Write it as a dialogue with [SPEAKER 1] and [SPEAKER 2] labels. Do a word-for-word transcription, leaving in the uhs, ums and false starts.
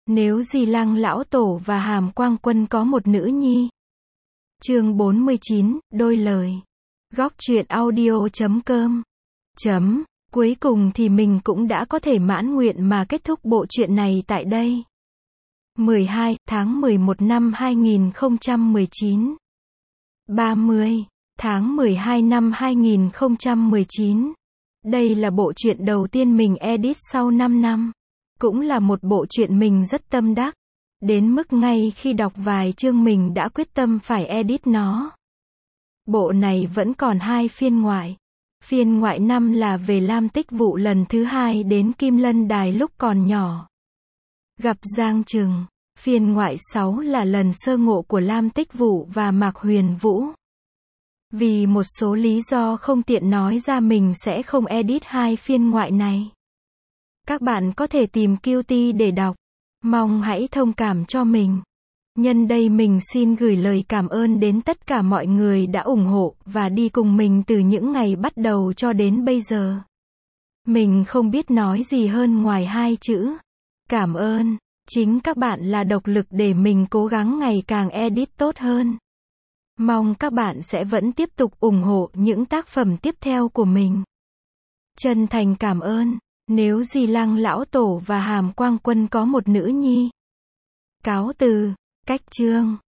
[SPEAKER 1] Nếu Di Lăng Lão Tổ và Hàm Quang Quân có một nữ nhi. Chương bốn mươi chín, đôi lời. Góc truyện audio chấm com. Chấm. Cuối cùng thì mình cũng đã có thể mãn nguyện mà kết thúc bộ truyện này tại đây. mười hai tháng mười một năm hai nghìn không trăm mười chín. ba mươi tháng mười hai năm hai nghìn không trăm mười chín. Đây là bộ truyện đầu tiên mình edit sau năm năm. Cũng là một bộ truyện mình rất tâm đắc. Đến mức ngay khi đọc vài chương mình đã quyết tâm phải edit nó. Bộ này vẫn còn hai phiên ngoại. Phiên ngoại năm là về Lam Tích Vũ lần thứ hai đến Kim Lân Đài lúc còn nhỏ. Gặp Giang Trừng. Phiên ngoại sáu là lần sơ ngộ của Lam Tích Vũ và Mạc Huyền Vũ. Vì một số lý do không tiện nói ra mình sẽ không edit hai phiên ngoại này. Các bạn có thể tìm Q T để đọc. Mong hãy thông cảm cho mình. Nhân đây mình xin gửi lời cảm ơn đến tất cả mọi người đã ủng hộ và đi cùng mình từ những ngày bắt đầu cho đến bây giờ. Mình không biết nói gì hơn ngoài hai chữ. Cảm ơn. Chính các bạn là động lực để mình cố gắng ngày càng edit tốt hơn. Mong các bạn sẽ vẫn tiếp tục ủng hộ những tác phẩm tiếp theo của mình. Chân thành cảm ơn. Nếu Di Lăng Lão Tổ và Hàm Quang Quân có một nữ nhi. Cáo từ. Cách chương.